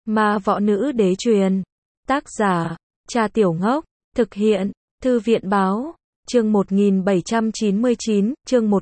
Ma Võ Nữ Đế truyền. Tác giả, Cha Tiểu Ngốc. Thực hiện, Thư viện Báo. Chương 1799, chương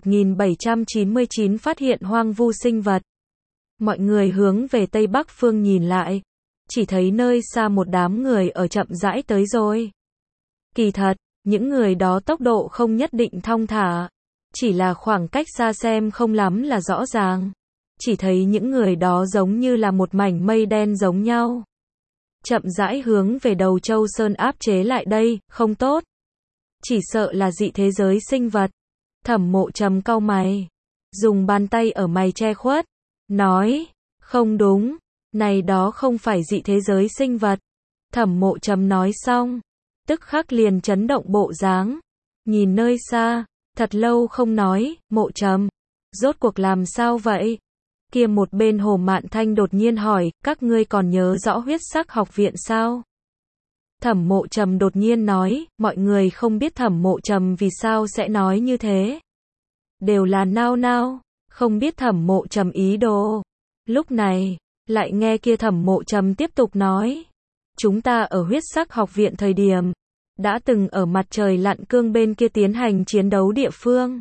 1799 phát hiện hoang vu sinh vật. Mọi người hướng về Tây Bắc phương nhìn lại. Chỉ thấy nơi xa một đám người ở chậm rãi tới rồi. Kỳ thật, những người đó tốc độ không nhất định thong thả. Chỉ là khoảng cách xa xem không lắm là rõ ràng. Chỉ thấy những người đó giống như là một mảnh mây đen giống nhau. Chậm rãi hướng về Đầu Châu Sơn áp chế lại đây, không tốt. Chỉ sợ là dị thế giới sinh vật. Thẩm Mộ Trầm cau mày. Dùng bàn tay ở mày che khuất. Nói, không đúng. Này đó không phải dị thế giới sinh vật. Thẩm Mộ Trầm nói xong. Tức khắc liền chấn động bộ dáng. Nhìn nơi xa. Thật lâu không nói, Mộ Trầm. Rốt cuộc làm sao vậy? Kia một bên Hồ Mạn Thanh đột nhiên hỏi, các ngươi còn nhớ rõ Huyết Sắc Học Viện sao? Thẩm Mộ Trầm đột nhiên nói, mọi người không biết Thẩm Mộ Trầm vì sao sẽ nói như thế. Đều là nao nao, không biết Thẩm Mộ Trầm ý đồ. Lúc này, lại nghe kia Thẩm Mộ Trầm tiếp tục nói. Chúng ta ở Huyết Sắc Học Viện thời điểm, đã từng ở mặt trời lặn cương bên kia tiến hành chiến đấu địa phương.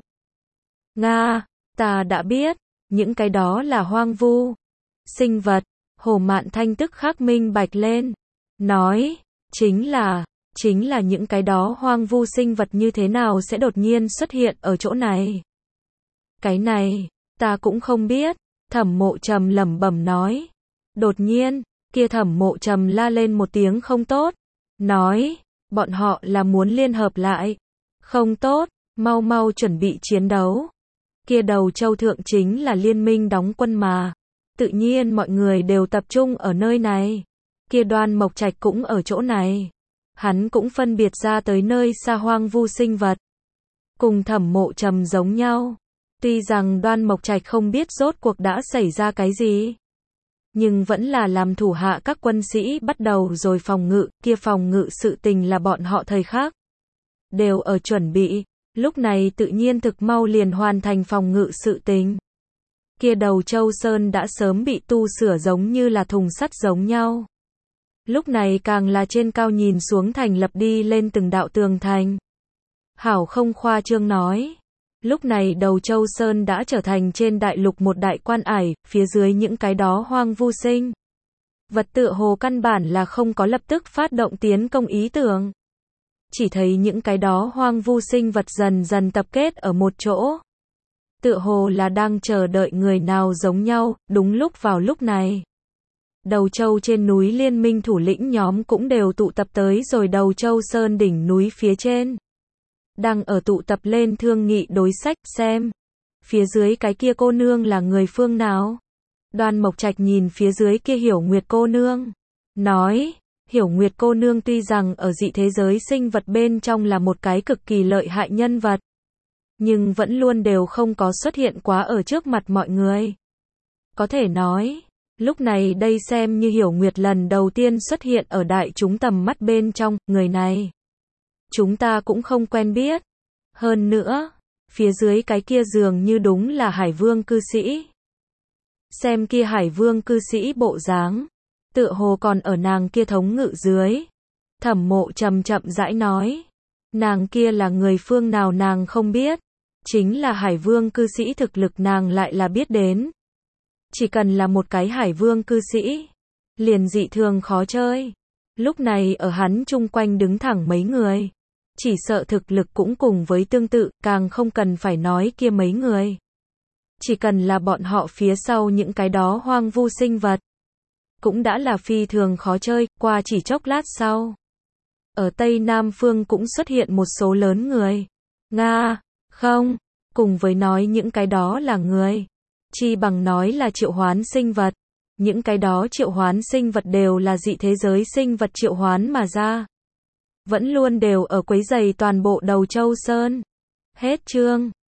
Nga, ta đã biết, những cái đó là hoang vu sinh vật. Hồ Mạn Thanh tức khắc minh bạch lên. Nói, chính là những cái đó hoang vu sinh vật như thế nào sẽ đột nhiên xuất hiện ở chỗ này. Cái này, ta cũng không biết. Thẩm Mộ Trầm lẩm bẩm nói. Đột nhiên, kia Thẩm Mộ Trầm la lên một tiếng không tốt. Nói, bọn họ là muốn liên hợp lại. Không tốt, mau mau chuẩn bị chiến đấu. Kia Đầu Châu Thượng chính là liên minh đóng quân mà. Tự nhiên mọi người đều tập trung ở nơi này. Kia Đoan Mộc Trạch cũng ở chỗ này. Hắn cũng phân biệt ra tới nơi xa hoang vu sinh vật. Cùng Thẩm Mộ Trầm giống nhau. Tuy rằng Đoan Mộc Trạch không biết rốt cuộc đã xảy ra cái gì. Nhưng vẫn là làm thủ hạ các quân sĩ bắt đầu rồi phòng ngự. Kia phòng ngự sự tình là bọn họ thời khắc đều ở chuẩn bị. Lúc này tự nhiên thực mau liền hoàn thành phòng ngự sự tình. Kia Đầu Châu Sơn đã sớm bị tu sửa giống như là thùng sắt giống nhau. Lúc này càng là trên cao nhìn xuống thành lập đi lên từng đạo tường thành. Hảo không khoa trương nói. Lúc này Đầu Châu Sơn đã trở thành trên đại lục một đại quan ải, phía dưới những cái đó hoang vu sinh vật tựa hồ căn bản là không có lập tức phát động tiến công ý tưởng. Chỉ thấy những cái đó hoang vu sinh vật dần dần tập kết ở một chỗ. Tựa hồ là đang chờ đợi người nào giống nhau. Đúng lúc vào lúc này, Đầu Châu trên núi liên minh thủ lĩnh nhóm cũng đều tụ tập tới rồi Đầu Châu Sơn đỉnh núi phía trên. Đang ở tụ tập lên thương nghị đối sách xem. Phía dưới cái kia cô nương là người phương nào? Đoan Mộc Trạch nhìn phía dưới kia Hiểu Nguyệt cô nương. Nói, Hiểu Nguyệt cô nương tuy rằng ở dị thế giới sinh vật bên trong là một cái cực kỳ lợi hại nhân vật. Nhưng vẫn luôn đều không có xuất hiện quá ở trước mặt mọi người. Có thể nói, lúc này đây xem như Hiểu Nguyệt lần đầu tiên xuất hiện ở đại chúng tầm mắt bên trong, người này. Chúng ta cũng không quen biết. Hơn nữa, phía dưới cái kia dường như đúng là Hải Vương cư sĩ. Xem kia Hải Vương cư sĩ bộ dáng, tựa hồ còn ở nàng kia thống ngự dưới. Thẩm Mộ Trầm chậm rãi nói. Nàng kia là người phương nào nàng không biết. Chính là Hải Vương cư sĩ thực lực nàng lại là biết đến. Chỉ cần là một cái Hải Vương cư sĩ, liền dị thường khó chơi. Lúc này ở hắn chung quanh đứng thẳng mấy người. Chỉ sợ thực lực cũng cùng với tương tự, càng không cần phải nói kia mấy người. Chỉ cần là bọn họ phía sau những cái đó hoang vu sinh vật. Cũng đã là phi thường khó chơi, qua chỉ chốc lát sau. Ở Tây Nam Phương cũng xuất hiện một số lớn người. Nga, không, cùng với nói những cái đó là người. Chi bằng nói là triệu hoán sinh vật. Những cái đó triệu hoán sinh vật đều là dị thế giới sinh vật triệu hoán mà ra. Vẫn luôn đều ở quấy rầy toàn bộ Đầu Châu Sơn. Hết chương.